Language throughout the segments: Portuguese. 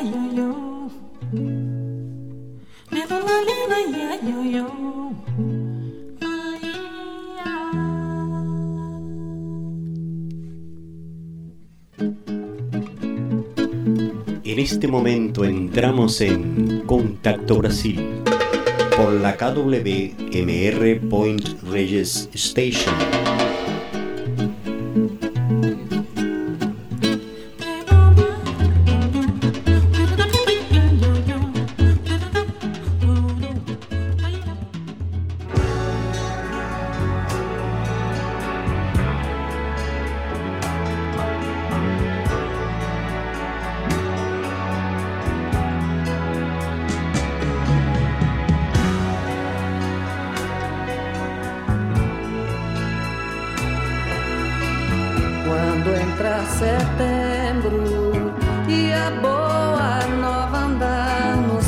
En este momento entramos en Contacto Brasil por la KWMR Point Reyes Station. Setembro e a boa nova andar nos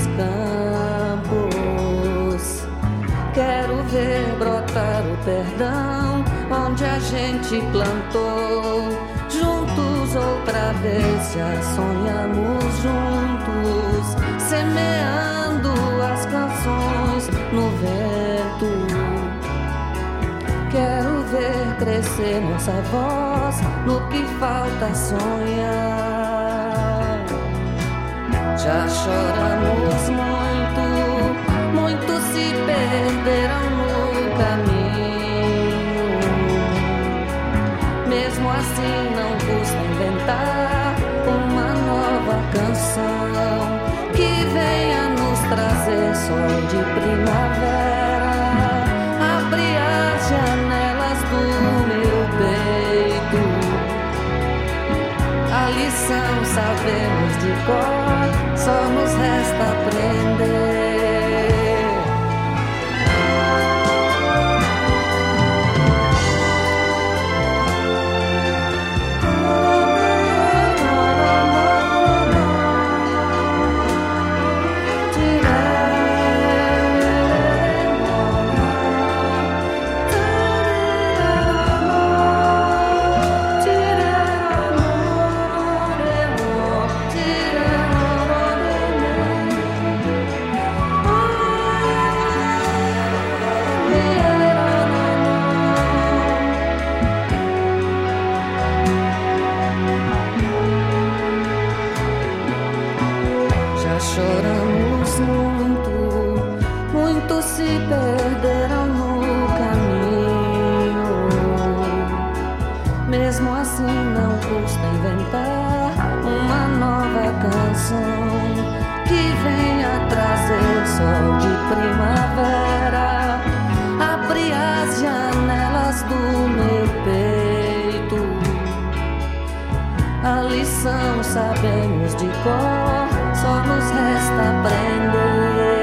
campos. Quero ver brotar o perdão onde a gente plantou. Juntos outra vez já sonhamos juntos, semeando as canções no vento. Quero ver crescer nossa voz no que falta sonhar. Já choramos muito, muitos se perderam no caminho. Mesmo assim não custa inventar uma nova canção que venha nos trazer sol de primavera. Abre as janelas do meu peito. A lição sabemos de cor, só nos resta aprender. Choramos muito, muitos se perderam no caminho. Mesmo assim não custa inventar uma nova canção que venha trazer sol de primavera. Abre as janelas do meu peito. A lição sabemos de cor, só nos resta aprender.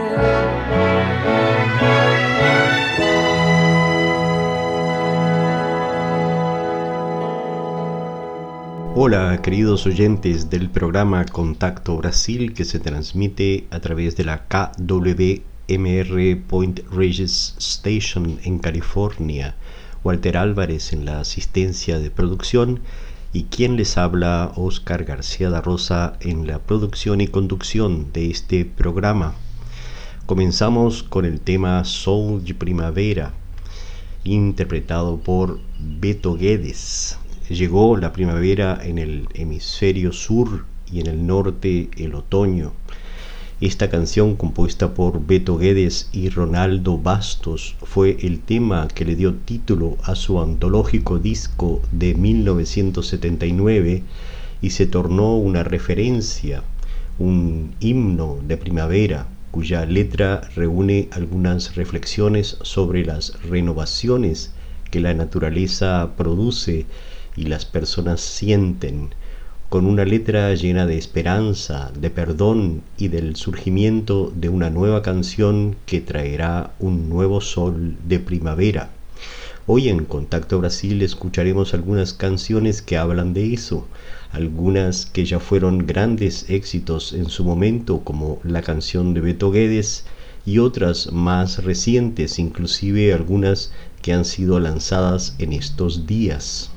Hola queridos oyentes del programa Contacto Brasil, que se transmite a través de la KWMR Point Reyes Station en California. Walter Álvarez en la asistencia de producción y quien les habla, Oscar García da Rosa, en la producción y conducción de este programa. Comenzamos con el tema Sol de Primavera, interpretado por Beto Guedes. Llegó la primavera en el hemisferio sur y en el norte el otoño. Esta canción, compuesta por Beto Guedes y Ronaldo Bastos, fue el tema que le dio título a su antológico disco de 1979 y se tornó una referencia, un himno de primavera, cuya letra reúne algunas reflexiones sobre las renovaciones que la naturaleza produce y las personas sienten, con una letra llena de esperanza, de perdón y del surgimiento de una nueva canción que traerá un nuevo sol de primavera. Hoy en Contacto Brasil escucharemos algunas canciones que hablan de eso, algunas que ya fueron grandes éxitos en su momento, como la canción de Beto Guedes, y otras más recientes, inclusive algunas que han sido lanzadas en estos días.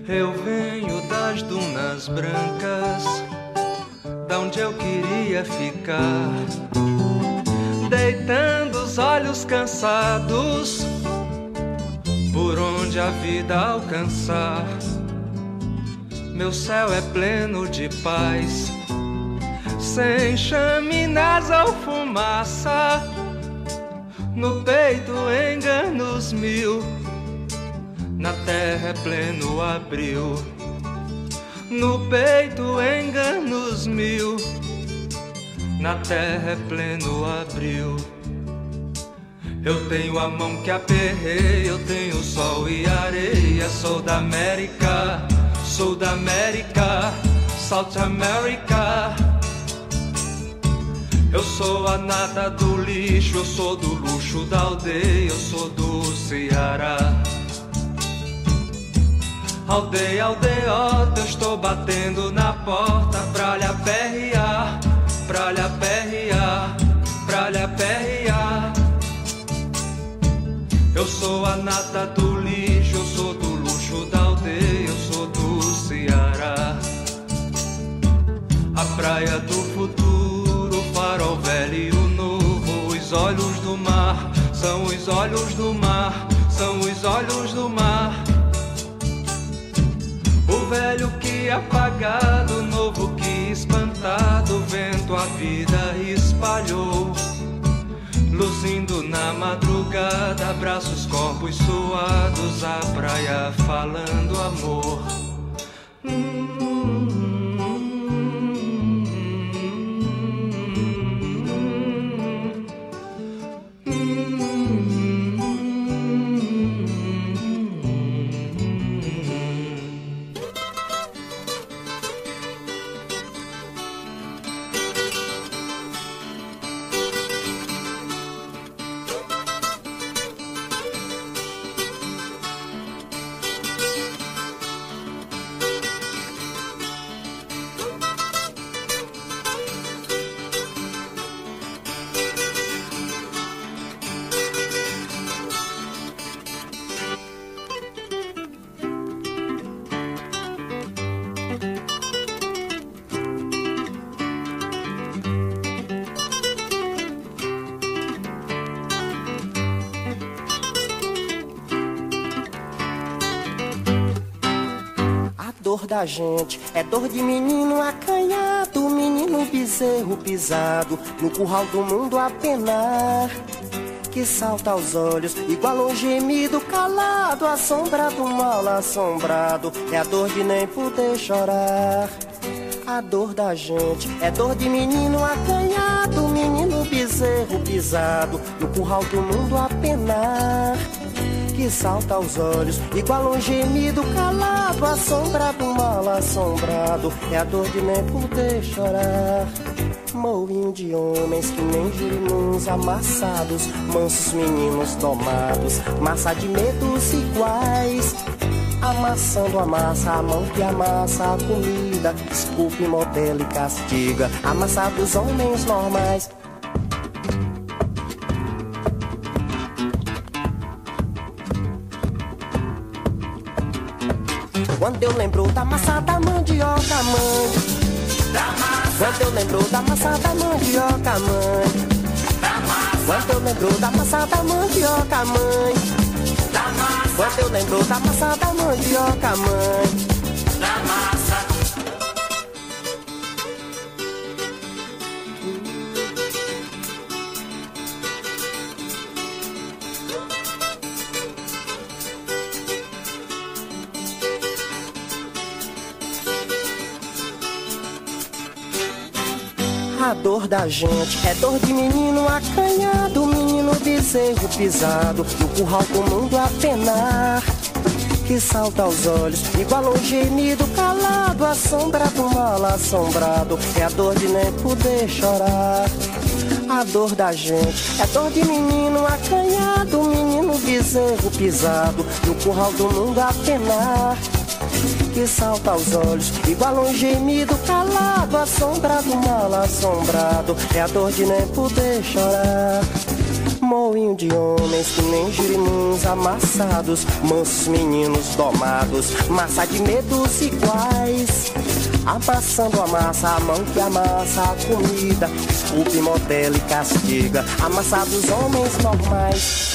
Eu venho das dunas brancas, da onde eu queria ficar, deitando os olhos cansados, por onde a vida alcançar. Meu céu é pleno de paz, sem chaminés ou fumaça, no peito enganos mil, na terra é pleno abril. No peito enganos mil, na terra é pleno abril. Eu tenho a mão que aperrei, eu tenho sol e areia. Sou da América, South America. Eu sou a nata do lixo, eu sou do luxo da aldeia, eu sou do Ceará. Aldeia, aldeota, eu estou batendo na porta pra lhe aperrear, pra lhe aperrear, pra lhe aperrear. Eu sou a nata do lixo, eu sou do luxo da aldeia, eu sou do Ceará. A praia do futuro, o farol velho e o novo, os olhos do mar, são os olhos do mar, são os olhos do mar. O velho que apagado, o novo que espantado, o vento a vida espalhou, luzindo na madrugada, abraços, corpos suados, a praia falando amor. Da gente é dor de menino acanhado, menino bezerro pisado no curral do mundo a penar, que salta aos olhos igual um gemido calado, a sombra do mal assombrado, é a dor de nem poder chorar. A dor da gente é dor de menino acanhado, menino bezerro pisado no curral do mundo a penar, que salta aos olhos igual um gemido calado, a sombra do mal assombrado, é a dor de nem poder chorar. Moinho de homens que nem girinuns amassados, mansos meninos domados, massa de medos iguais, amassando a massa, a mão que amassa a comida, esculpe, modela e castiga, amassa dos homens normais. Quando eu lembro da massa da mandioca, mãe, quando eu lembro da massa da mandioca, mãe, quando eu lembro da massa da mandioca, mãe, quando eu lembro da massa da mandioca, mãe, da massa. A dor da gente é dor de menino acanhado, menino bezerro pisado no curral do mundo a penar, que salta aos olhos igual um gemido calado, a sombra do mal assombrado, é a dor de nem poder chorar. A dor da gente é dor de menino acanhado, menino bezerro pisado no curral do mundo a penar, que salta aos olhos igual um gemido calado, a sombra do mal assombrado, é a dor de nem poder chorar. moinho de homens que nem girimuns amassados, mansos meninos domados, massa de medos iguais. Amassando a massa, a mão que amassa a comida, esculpe, modela e castiga, amassados homens normais.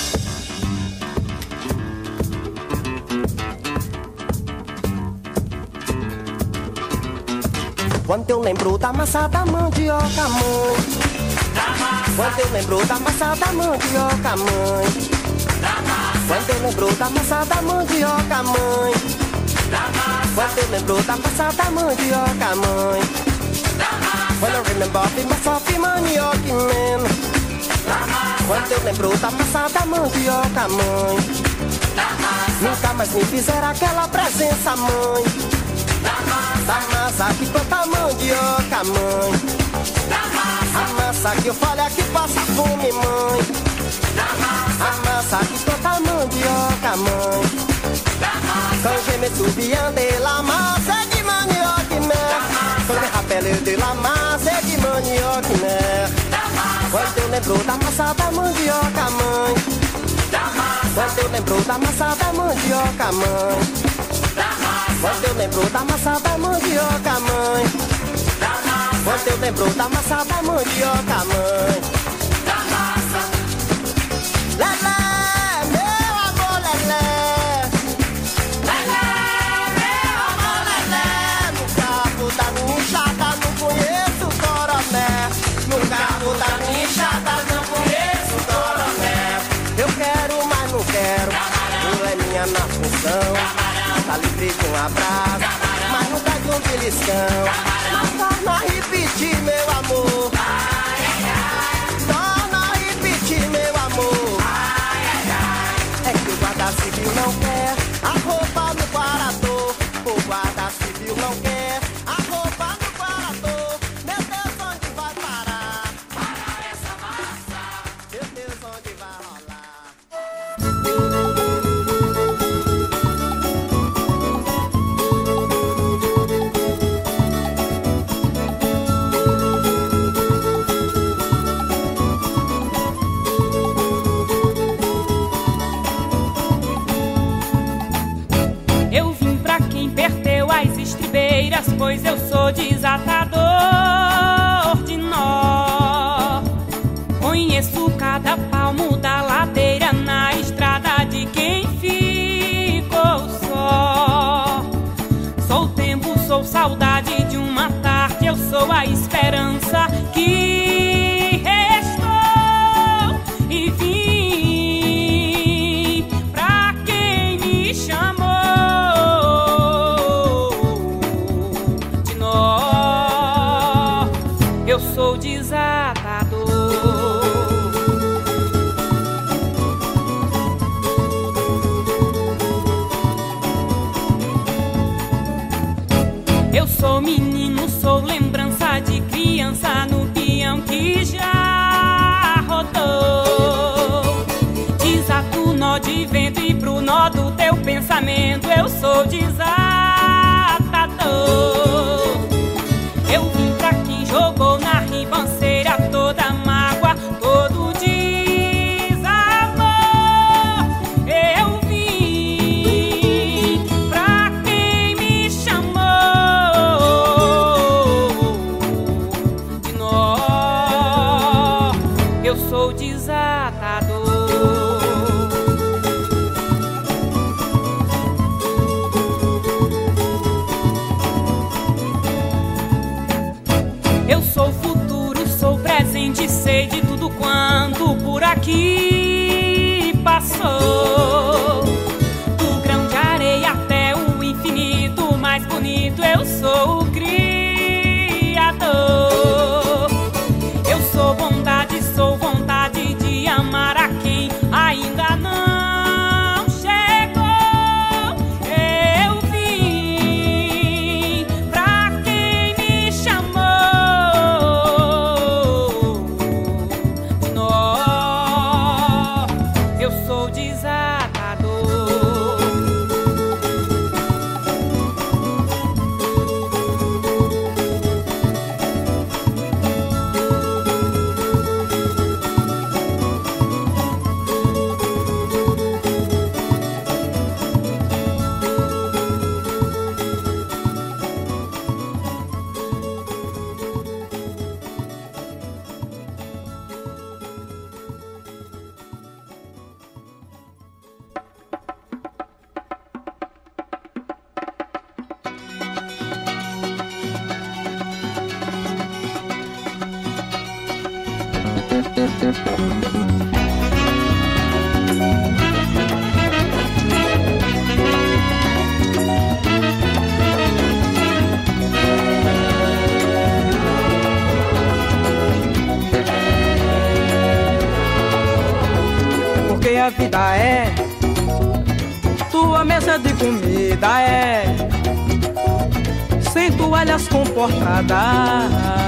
Quando eu lembro da massa da mandioca, mãe, quando eu lembro da massa da mandioca, mãe, quando eu lembro da massa da mandioca, mãe, quando eu lembro da massa da mandioca, mãe, when I remember of myself, manioc man, quando eu lembro da massa da mandioca, mãe, nunca mais me fizeram aquela presença, mãe, da massa que planta mandioca, mãe, a massa que eu falo é que passa fome, mãe, a massa que planta mandioca, mãe. Quand je me souviens de la masse de manioc mère, quand je me rappelle de la masse de manioc mère, quando eu lembro da massa da mandioca, mãe, quando eu lembro da massa da mandioca, mãe, quando eu lembro da massa da mandioca, mãe, quando eu lembro da massa da mandioca, mãe, Lelé, meu amor, Lelé, meu amor, Lelé, no cabo da minha enxada não conheço coroné, no cabo da minha enxada não conheço coroné, eu quero, mas não quero, tu é minha na função, tá livre de um abraço, mas nunca de um beliscão, mas torna a repetir, meu amor, torna a repetir, meu amor, é que o guarda civil não quer a roupa no guardador, o guarda civil não quer a roupa no guardador, meu Deus, onde vai parar? Para essa massa, meu Deus, onde vai rolar? Eu vim pra quem perdeu as estribeiras, pois eu sou desatador de nó. Conheço cada palmo da ladeira na estrada de quem ficou só. Sou tempo, sou saudade de uma tarde, eu sou a esperança que restou. E vim pra quem me chamou de nó. Eu sou desatador. Eu sou menino, sou lembrança de criança no peão que já rodou. Desato o nó de vento e pro nó do teu pensamento eu sou desatador. Eu vim pra quem jogou na ribanceira toda mágoa, todo desamor. Eu vim pra quem me chamou de nó. Eu sou desatador. Porque a vida é tua mesa de comida, é sem toalhas comportadas,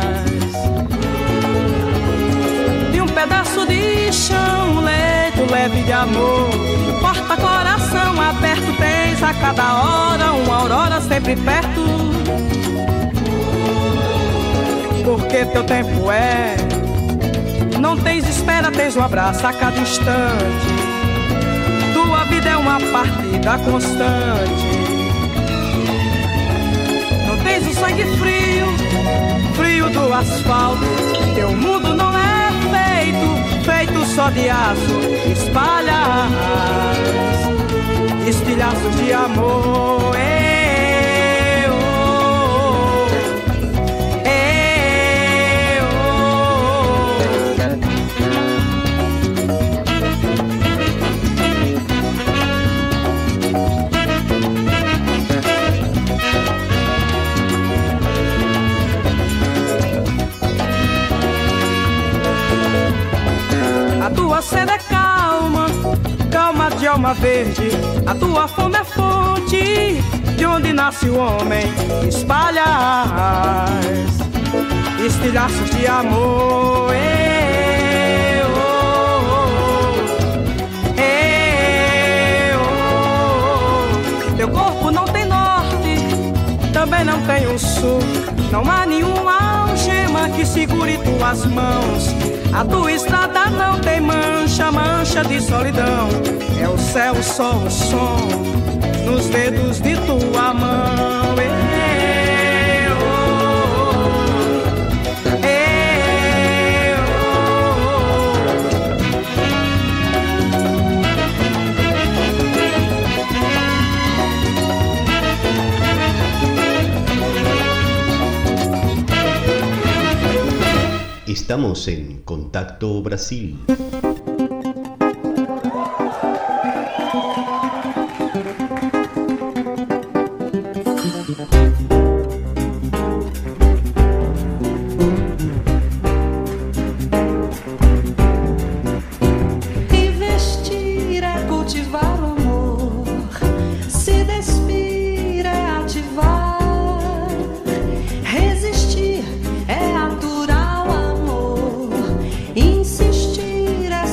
de um pedaço de chão, leito leve de amor, porta coração aberto, tens a cada hora uma aurora sempre perto. Porque teu tempo é, não tens espera, tens um abraço a cada instante. Tua vida é uma partida constante. Não tens o sangue frio, frio do asfalto. Teu mundo não é feito só de aço. Espalhas, estilhaços de amor. A tua sede é calma, calma de alma verde. A tua fome é fonte, de onde nasce o homem. Espalhas, estilhaços de amor. Teu corpo não tem norte, também não tem um sul. Não há nenhuma algema que segure tuas mãos. A tua estrada não tem mancha, mancha de solidão. É o céu, o sol, o som nos dedos de tua mão. Estamos en Contacto Brasil. Investir é cultivar o amor, se despir é ativar, resistir é aturar o amor, insistir é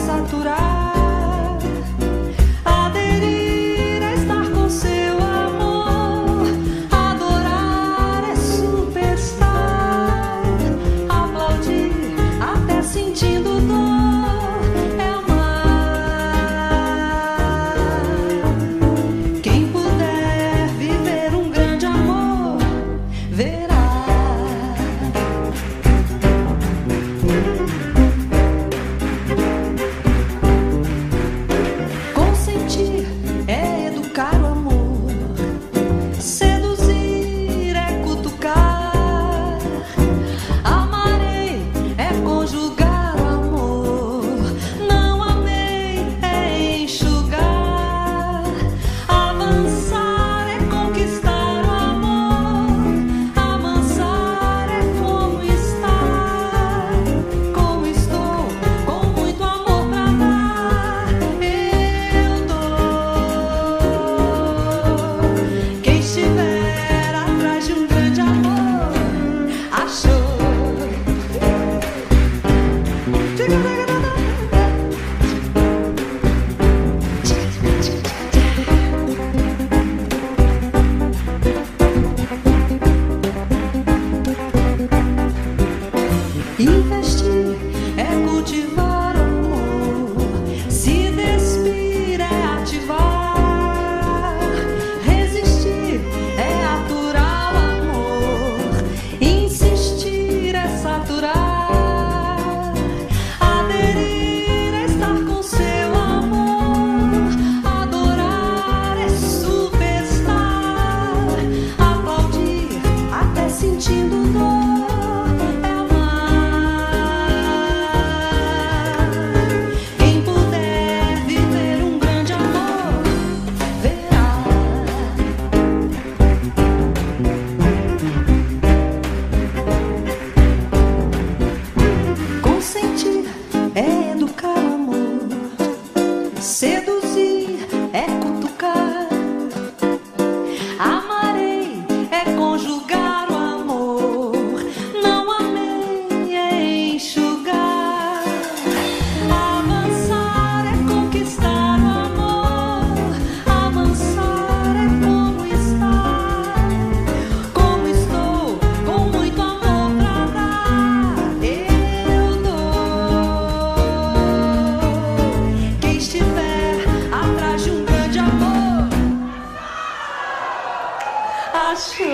acho.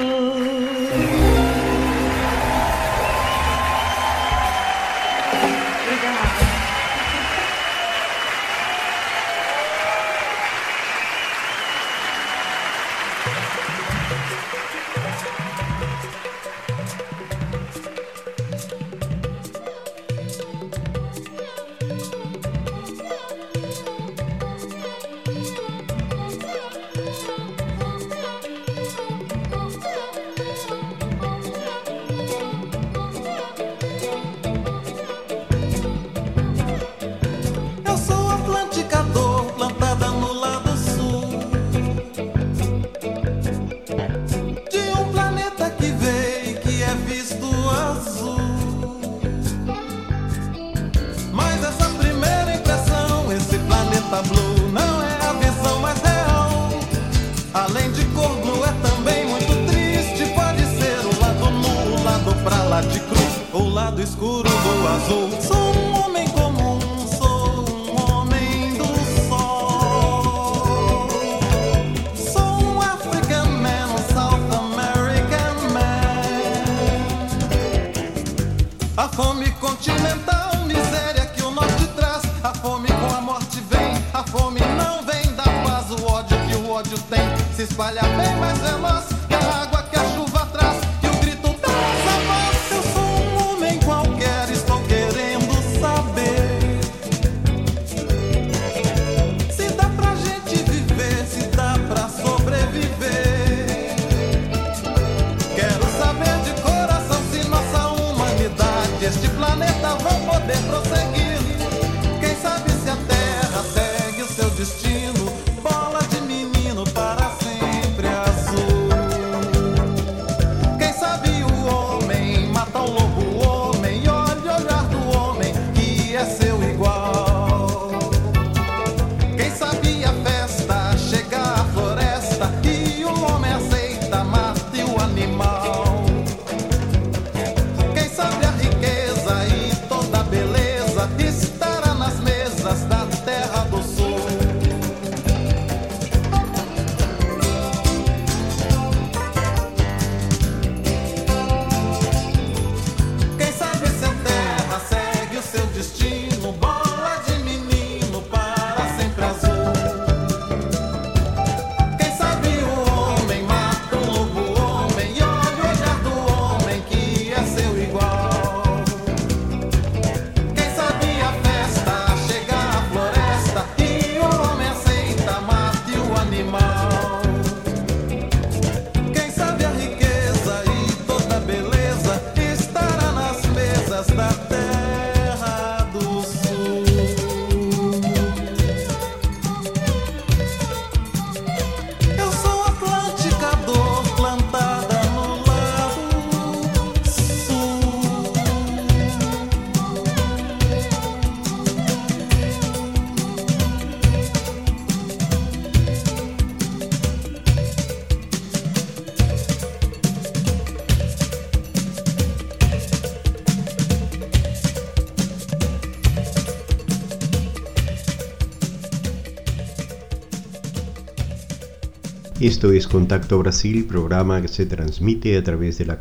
Esto es Contacto Brasil, programa que se transmite a través de la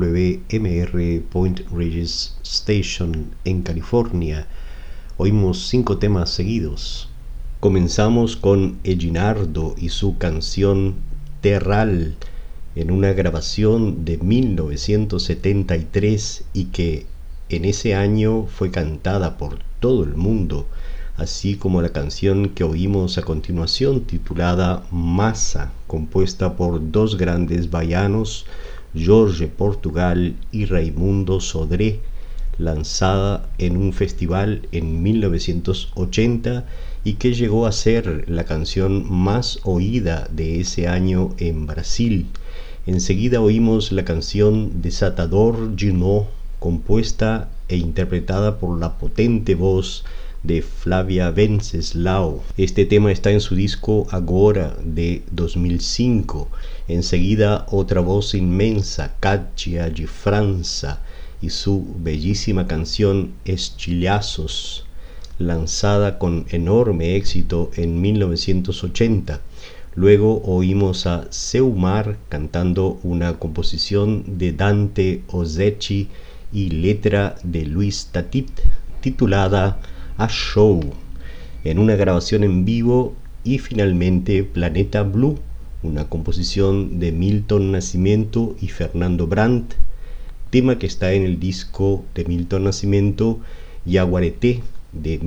KWMR Point Regis Station en California. Oímos 5 temas seguidos. Comenzamos con Eginardo y su canción Terral, en una grabación de 1973 y que en ese año fue cantada por todo el mundo, así como la canción que oímos a continuación titulada Massa, compuesta por 2 grandes baianos, Jorge Portugal y Raimundo Sodré, lanzada en un festival en 1980 y que llegó a ser la canción más oída de ese año en Brasil. Enseguida oímos la canción Desatador de Nó, compuesta e interpretada por la potente voz de Flavia Venceslau. Este tema está en su disco Agora de 2005. Enseguida otra voz inmensa, Katia de França, y su bellísima canción Estilhaços, lanzada con enorme éxito en 1980. Luego oímos a Seumar cantando una composición de Dante Ozzechi y letra de Luis Tatit, titulada A Show, en una grabación en vivo. Y finalmente Planeta Blue, una composición de Milton Nascimento y Fernando Brandt, tema que está en el disco de Milton Nascimento, Yaguareté, de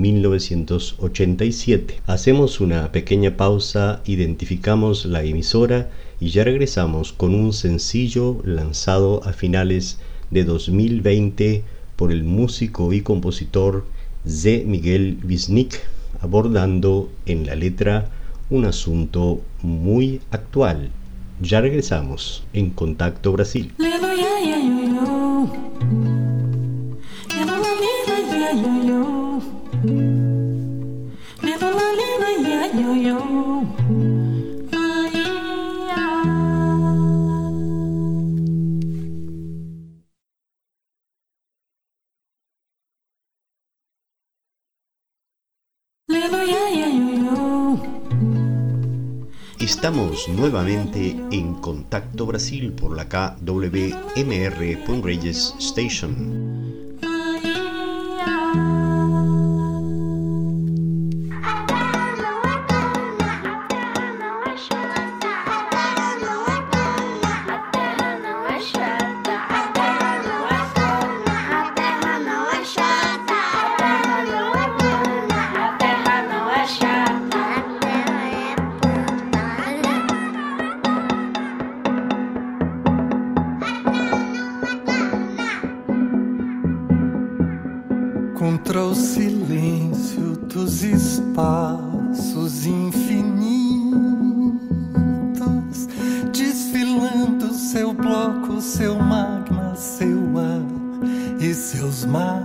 1987. Hacemos una pequeña pausa, identificamos la emisora y ya regresamos con un sencillo lanzado a finales de 2020 por el músico y compositor Zé Miguel Wisnik, abordando en la letra un asunto muy actual. Ya regresamos en Contacto Brasil. Estamos nuevamente en Contacto Brasil por la KWMR Reyes Station. Contra o silêncio dos espaços infinitos, desfilando seu bloco, seu magma, seu ar e seus mares,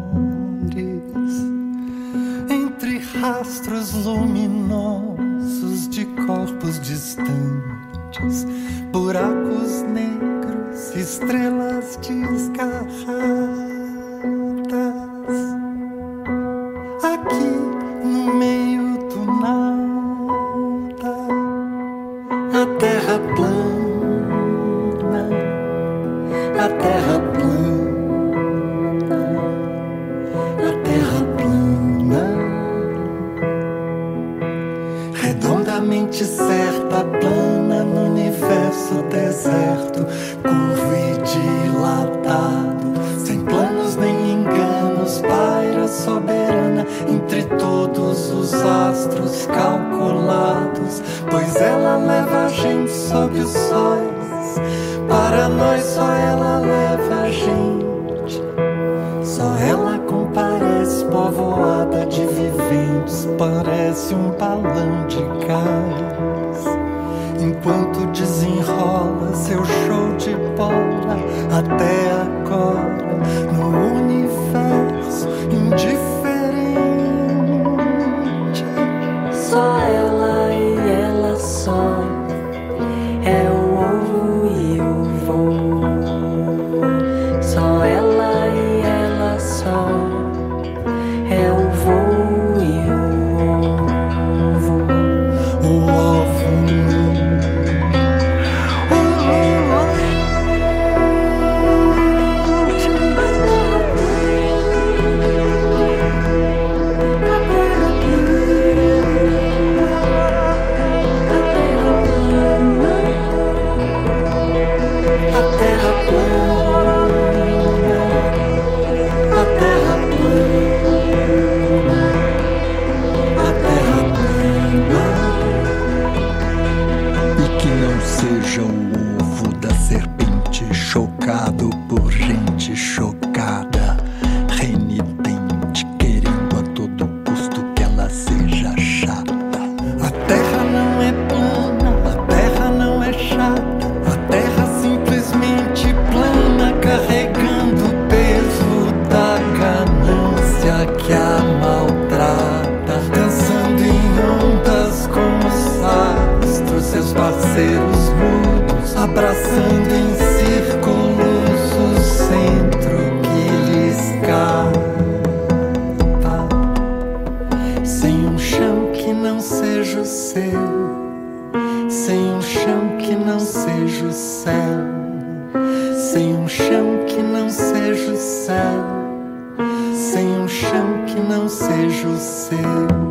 entre rastros luminosos de corpos distantes, buracos negros, estrelas desgarradas. Aqui no meio do nada, a terra plana, a terra plana, a terra plana, redondamente certa, plana no universo deserto, curvo e dilatado, sem planos nem enganos, paira soberana entre todos os astros calculados, pois ela leva a gente sob os sóis, para nós só ela leva a gente, só ela comparece povoada de viventes, parece um balão de gás, enquanto desenrola seu show de bola até agora no universo indiferente. Só ela e ela só é o ovo e o voo. Só ela e ela só é o voo e o ovo. O ovo. Seja o ovo da serpente chocado por gente chocada, renitente, querendo a todo custo que ela seja chata. A terra não é plana, a terra não é chata, a terra simplesmente plana, carregando o peso da ganância que a maltrata, dançando em ondas como os astros, seus parceiros mudos, abraçando em círculos o centro que lhe escapa, sem um chão que não seja o seu, seja o céu, sem um chão que não seja o céu, sem um chão que não seja o seu.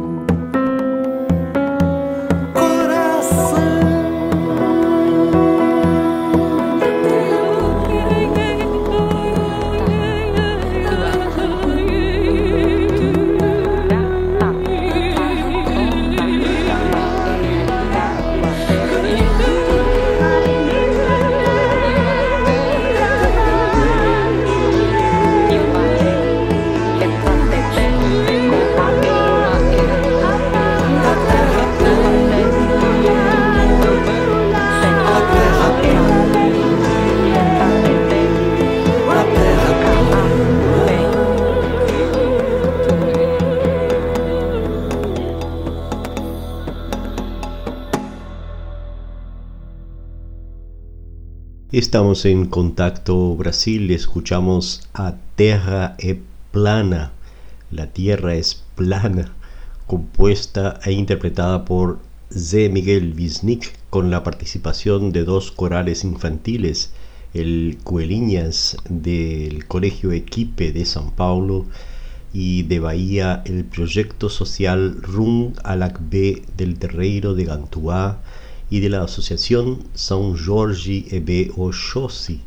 Estamos en Contacto Brasil, escuchamos A Terra é Plana, La Tierra es Plana, compuesta e interpretada por Zé Miguel Wisnik con la participación de dos corales infantiles, el Coelhinhas del Colegio Equipe de São Paulo y de Bahía el proyecto social Rum Alacbé del Terreiro de Gantuá y de la asociación São Jorge e Oxóssi.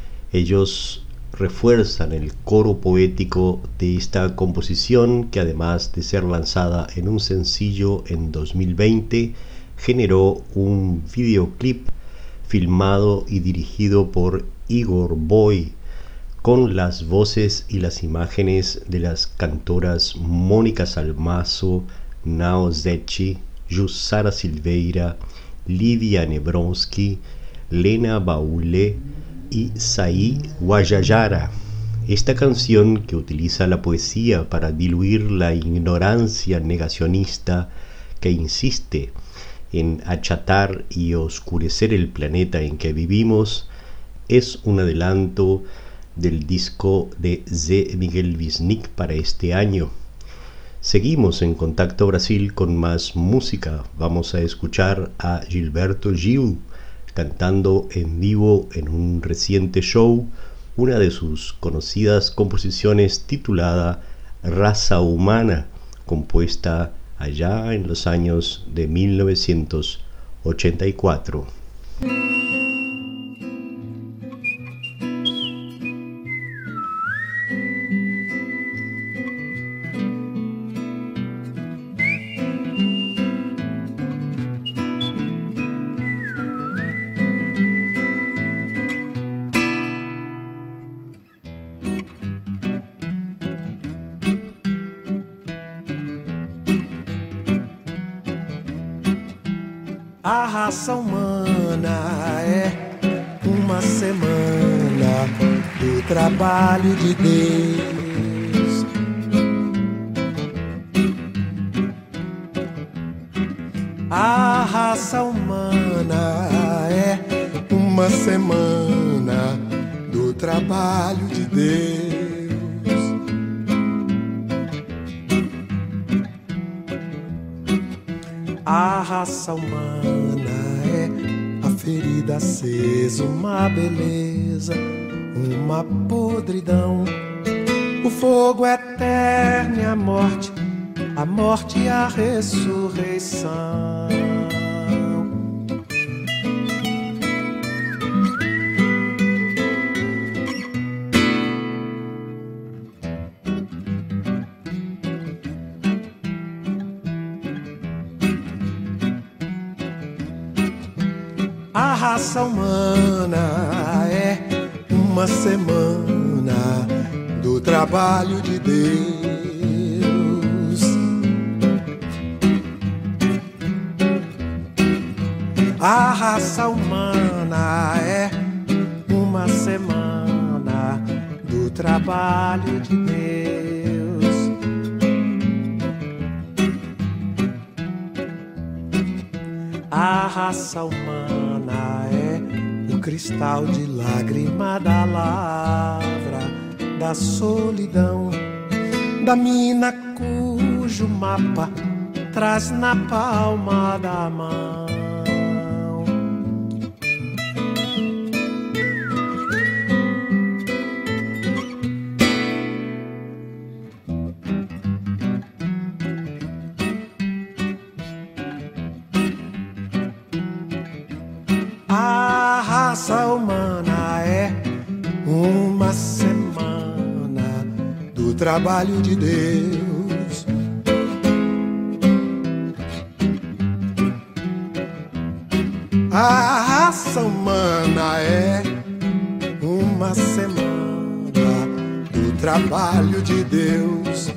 Ellos refuerzan el coro poético de esta composición que, además de ser lanzada en un sencillo en 2020, generó un videoclip filmado y dirigido por Igor Boy, con las voces y las imágenes de las cantoras Mônica Salmazo, Nao Zecchi, Jussara Silveira, Lívia Nebronsky, Lena Baule y Saí Guajajara. Esta canción, que utiliza la poesía para diluir la ignorancia negacionista que insiste en achatar y oscurecer el planeta en que vivimos, es un adelanto del disco de Zé Miguel Wisnik para este año. Seguimos en Contacto Brasil con más música. Vamos a escuchar a Gilberto Gil cantando en vivo en un reciente show una de sus conocidas composiciones titulada Raza Humana, compuesta allá en los años de 1984. A raça humana é uma semana do trabalho de Deus. A raça humana é uma semana do trabalho de Deus. A raça humana é a ferida acesa, uma beleza, uma podridão, o fogo eterno e a morte e a ressurreição. A raça humana é uma semana do trabalho de Deus. A raça humana é uma semana do trabalho de Deus. A raça humana é o cristal de lágrima da lavra, da solidão, da mina cujo mapa traz na palma da mão. raça humana é uma semana do trabalho de Deus. A raça humana é uma semana do trabalho de Deus.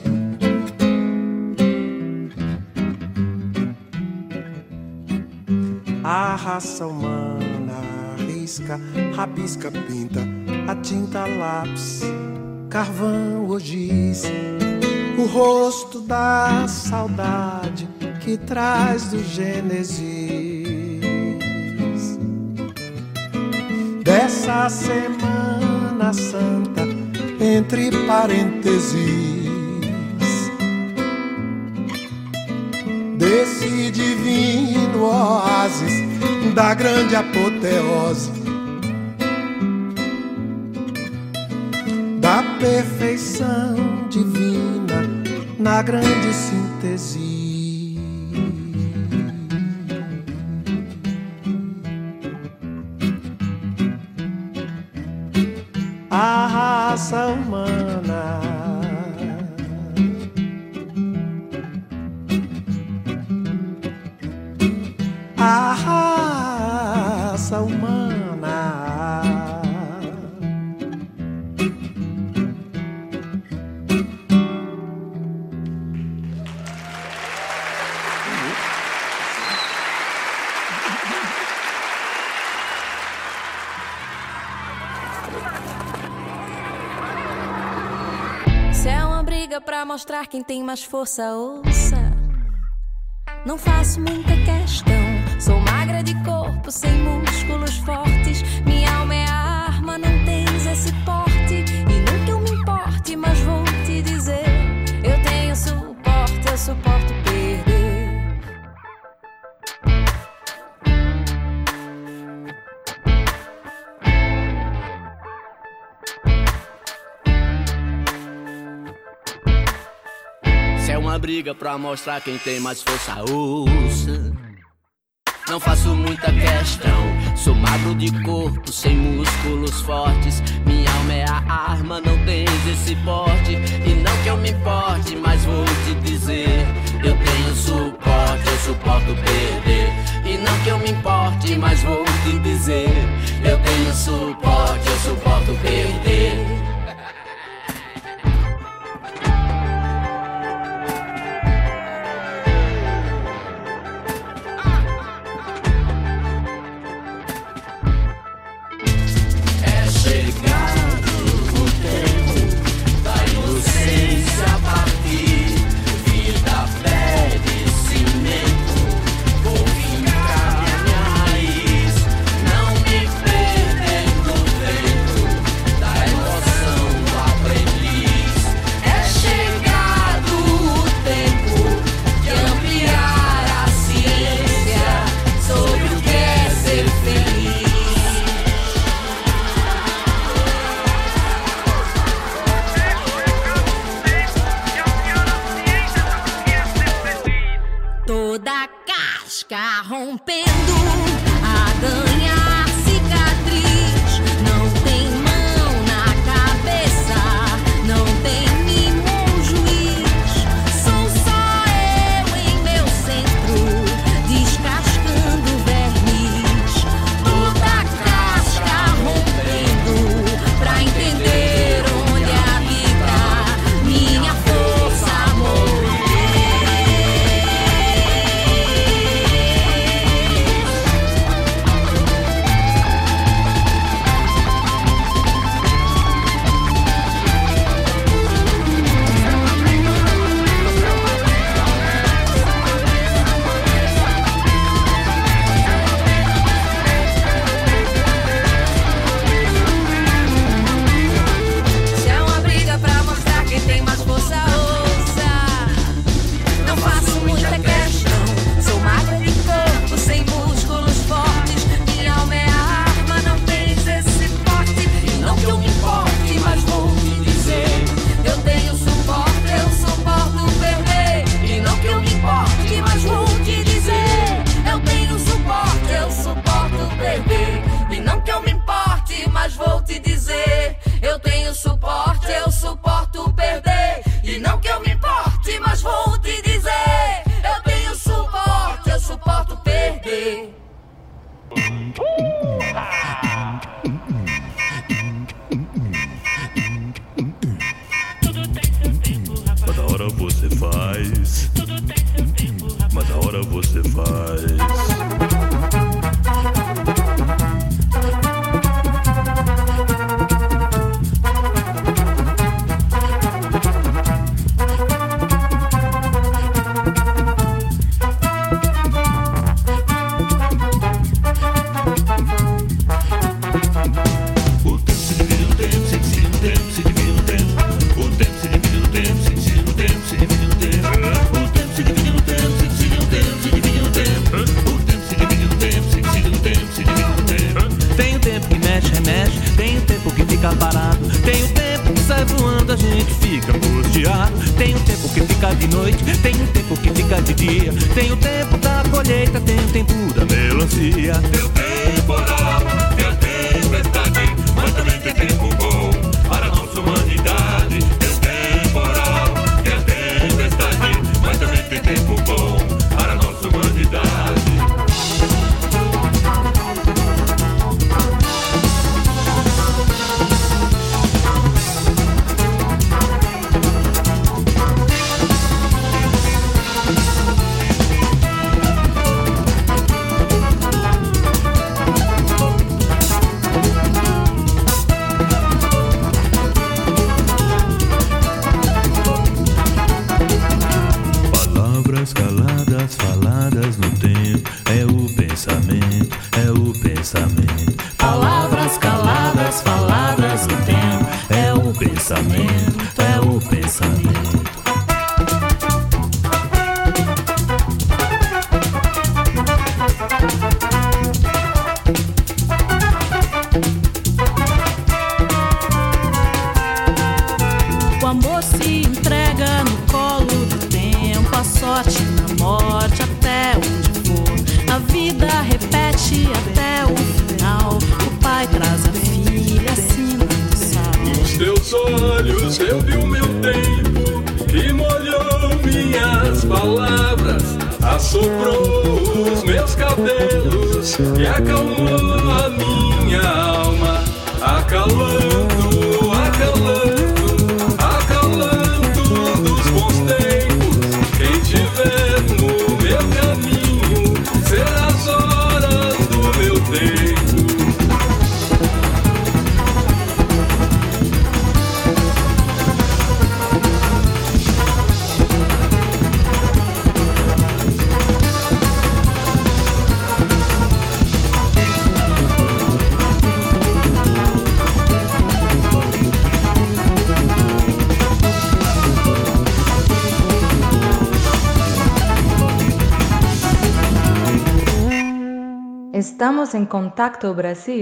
A raça humana risca, rabisca, pinta, a tinta, lápis, carvão ou giz, o rosto da saudade que traz do Gênesis. Dessa Semana Santa, entre parênteses, desse divino oásis da grande apoteose, da perfeição divina na grande síntese. A raça humana a raça humana. Se é uma briga pra mostrar quem tem mais força, ouça. Não faço muita questão. Sou magra de corpo, sem músculos fortes. Minha alma é a arma, não tens esse porte. E não que eu me importe, mas vou te dizer, eu tenho suporte, eu suporto perder. Se é uma briga pra mostrar quem tem mais força, ouça. Não faço muita questão. Sou magro de corpo, sem músculos fortes. Minha alma é a arma, não tens esse porte. E não que eu me importe, mas vou te dizer, eu tenho suporte, eu suporto perder. E não que eu me importe, mas vou te dizer, eu tenho suporte, eu suporto perder. Rompendo a ganhar cicatriz. Não tem mão na cabeça, não tem mimo ou juiz. Sou só eu em meu centro, descascando verniz. Toda casca rompendo pra entender onde habita minha força, amor. Tem o tempo que fica parado, tem o tempo que sai voando, a gente fica angustiado. Tem o tempo que fica de noite, tem o tempo que fica de dia. Tem o tempo da colheita, tem o tempo da melancia. Tem o temporal, tem a tempestade, mas também tem tempo bom para a nossa humanidade. Tem o temporal, tem a tempestade, mas também tem tempo bom para a nossa humanidade. Faladas no tempo, é o pensamento, é o pensamento. Palavras caladas, faladas no tempo, é o pensamento, é o pensamento. O amor se entrega no colo do tempo, a sorte na morte, até onde for. A vida repete até o final. O pai traz a filha, assina o sal. Nos teus olhos eu vi o meu tempo, que molhou minhas palavras, assoprou os meus cabelos e acalmou a minha alma, acalando, acalando, acalando dos bons tempos. Quem tiver no meu caminho será as horas do meu tempo. Estamos en Contacto Brasil.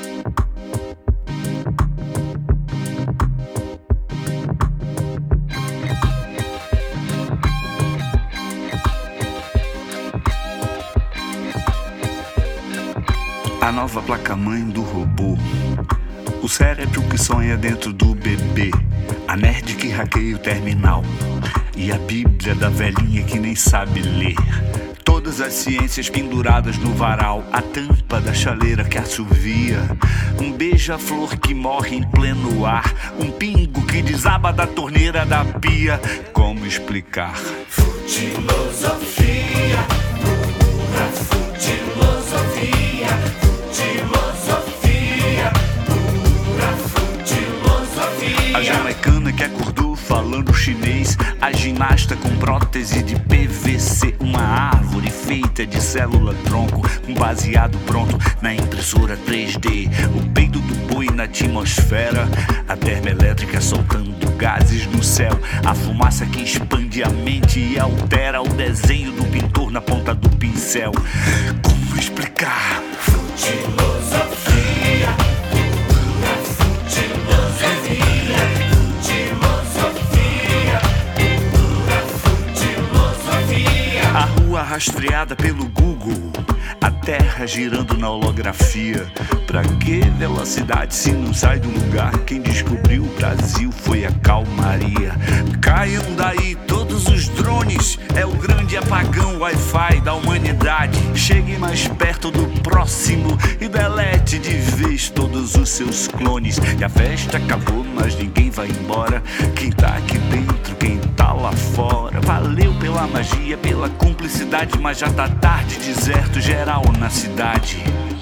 A nova placa-mãe do robô, o cérebro que sonha dentro do bebê, a nerd que hackeia o terminal e a bíblia da velhinha que nem sabe ler. Todas as ciências penduradas no varal, a tampa da chaleira que assovia, um beija-flor que morre em pleno ar, um pingo que desaba da torneira da pia. Como explicar? Futilosofia, pura futilosofia, futilosofia, pura futilosofia. A jamaicana que acordou falando chinês, a ginasta com prótese de PVC, uma árvore feita de célula-tronco, um baseado pronto na impressora 3D, o peido do boi na atmosfera, a termoelétrica soltando gases no céu, a fumaça que expande a mente e altera o desenho do pintor na ponta do pincel. Como explicar? Futilosofia, pura futilosofia, futilosofia, pura futilosofia. A rua rastreada pelo Google, a terra girando na holografia. Pra que velocidade se não sai do lugar? Quem descobriu o Brasil foi a calmaria. Caiam daí todos os drones, é o grande apagão Wi-Fi da humanidade. Chegue mais perto do próximo e delete de vez todos os seus clones. E a festa acabou, mas ninguém vai embora. Quem tá aqui dentro, quem tá lá fora. Valeu pela magia, pela cumplicidade, mas já tá tarde, deserto geral na cidade.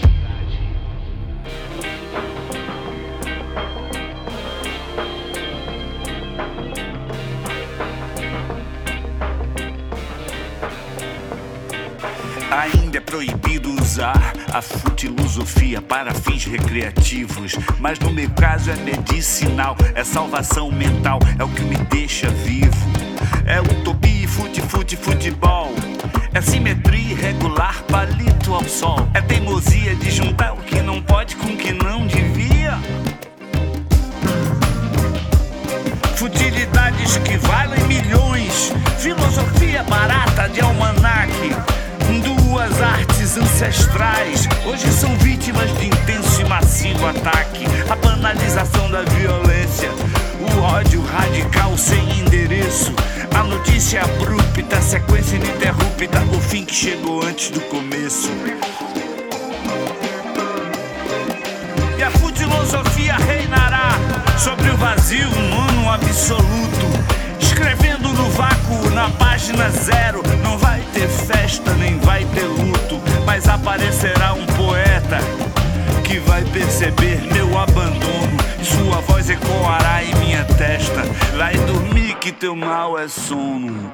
Ainda é proibido usar a futilosofia para fins recreativos, mas no meu caso é medicinal, é salvação mental, é o que me deixa vivo. É utopia e futebol, é simetria irregular, palito ao sol, é teimosia de juntar o que não pode com o que não devia. Poesia barata de almanaque, duas artes ancestrais, hoje são vítimas de intenso e massivo ataque. A banalização da violência, o ódio radical sem endereço, a notícia abrupta, a sequência ininterrupta, o fim que chegou antes do começo. E a filosofia reinará sobre o vazio humano absoluto, escrevendo no vácuo, na página zero. Não vai ter festa, nem vai ter luto, mas aparecerá um poeta que vai perceber meu abandono, e sua voz ecoará em minha testa. Vai dormir que teu mal é sono.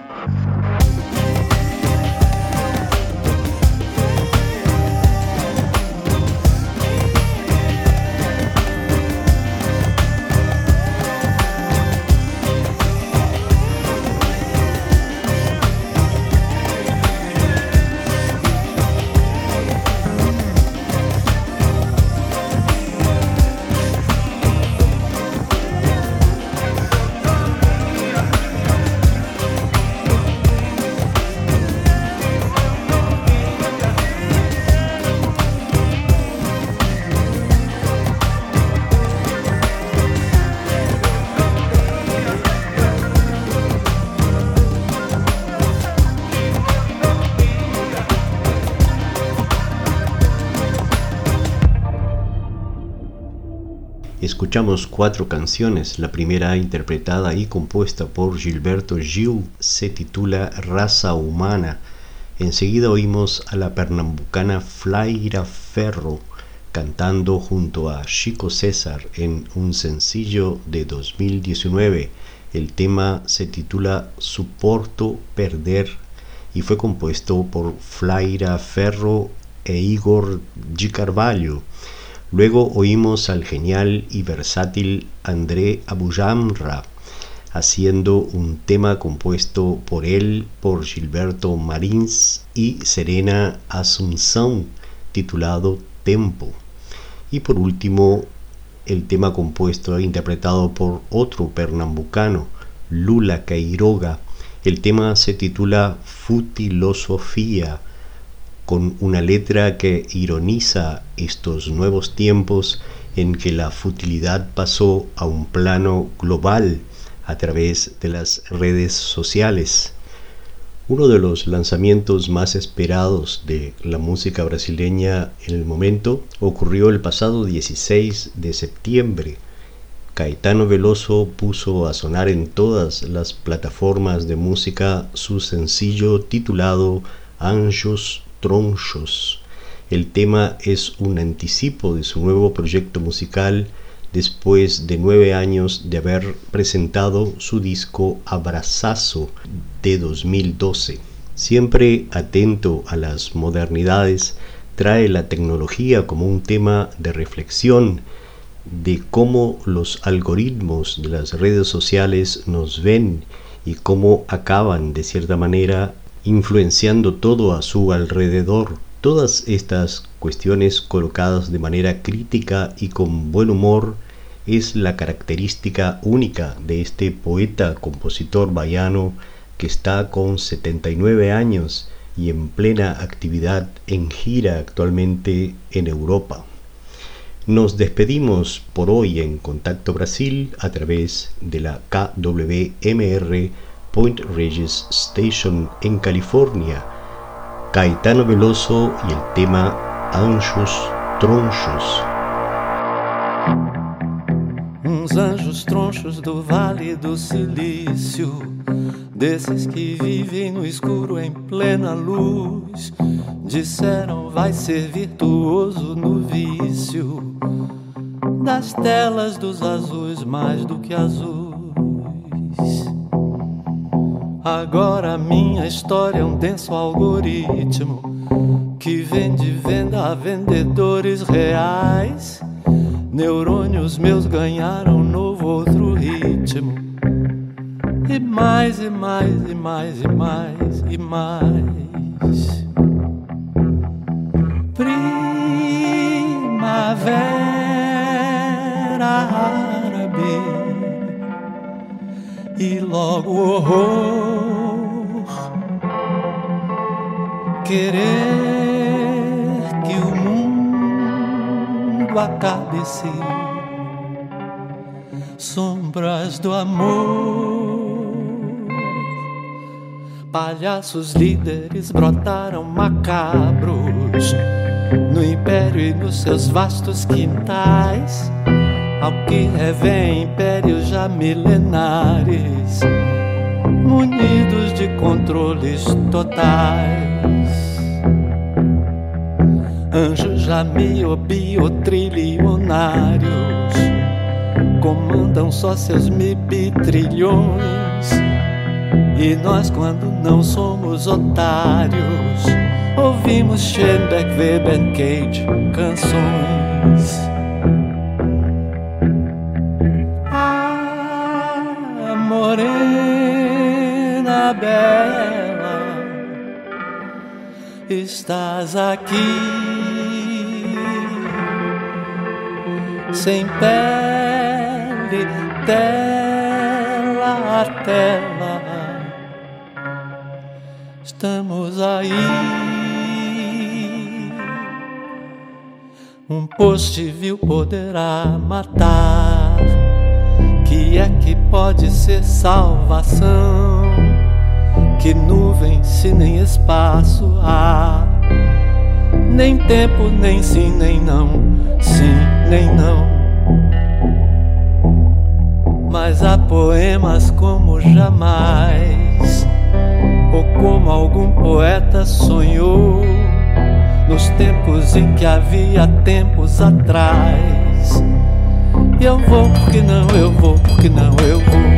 Escuchamos 4 canciones. La primera, interpretada y compuesta por Gilberto Gil, se titula Raza Humana. Enseguida oímos a la pernambucana Flaira Ferro cantando junto a Chico César en un sencillo de 2019. El tema se titula Suporto Perder y fue compuesto por Flaira Ferro e Igor G. Carvalho. Luego oímos al genial y versátil André Abujamra haciendo un tema compuesto por él, por Gilberto Marins y Serena Asunción, titulado Tempo. Y por último, el tema compuesto e interpretado por otro pernambucano, Lula Queiroga. El tema se titula Futilosofía, con una letra que ironiza estos nuevos tiempos en que la futilidad pasó a un plano global a través de las redes sociales. Uno de los lanzamientos más esperados de la música brasileña en el momento ocurrió el pasado 16 de septiembre. Caetano Veloso puso a sonar en todas las plataformas de música su sencillo titulado Anjos Tronchos. El tema es un anticipo de su nuevo proyecto musical después de 9 años de haber presentado su disco Abrazazo de 2012. Siempre atento a las modernidades, trae la tecnología como un tema de reflexión de cómo los algoritmos de las redes sociales nos ven y cómo acaban de cierta manera influenciando todo a su alrededor. Todas estas cuestiones colocadas de manera crítica y con buen humor es la característica única de este poeta compositor baiano que está con 79 años y en plena actividad en gira actualmente en Europa. Nos despedimos por hoy en Contacto Brasil a través de la KWMR Point Regis Station en California. Caetano Veloso y el tema Anjos Tronchos. Uns anjos tronchos do Vale do Silício, desses que vivem no escuro em plena luz, disseram vai ser virtuoso no vício das telas dos azuis mais do que azuis. Agora minha história é um denso algoritmo que vende venda a vendedores reais. Neurônios meus ganharam novo outro ritmo. E mais, e mais, e mais, e mais, e mais. Primavera árabe e logo horror querer que o mundo acabe-se. Sombras do amor, palhaços líderes brotaram macabros no império e nos seus vastos quintais, ao que revém impérios já milenares, munidos de controles totais. Anjos já biotrilionários comandam só seus trilhões, e nós, quando não somos otários, ouvimos Schoenberg, Weber, Cage, canções. Ah, morena bela, estás aqui, sem pele, tela a tela, estamos aí. Um post vil poderá matar. Que é que pode ser salvação? Que nuvem se nem espaço há? Nem tempo, nem sim, nem não. Sim, nem não. Mas há poemas como jamais, ou como algum poeta sonhou, nos tempos em que havia tempos atrás. E eu vou porque não, eu vou porque não, eu vou.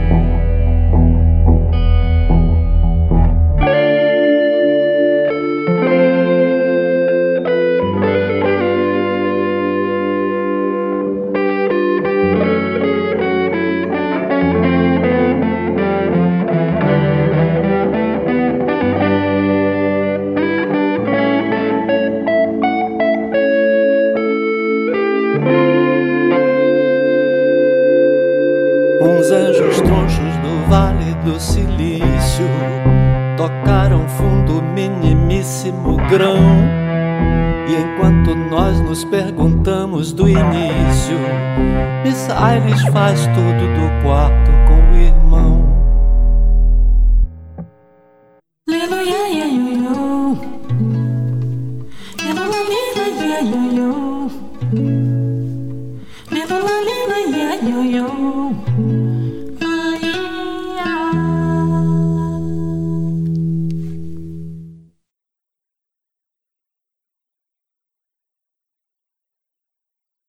Uns anjos tronchos do Vale do Silício tocaram fundo minimíssimo grão. E enquanto nós nos perguntamos do início, Miss Eilish faz tudo do quarto com o irmão.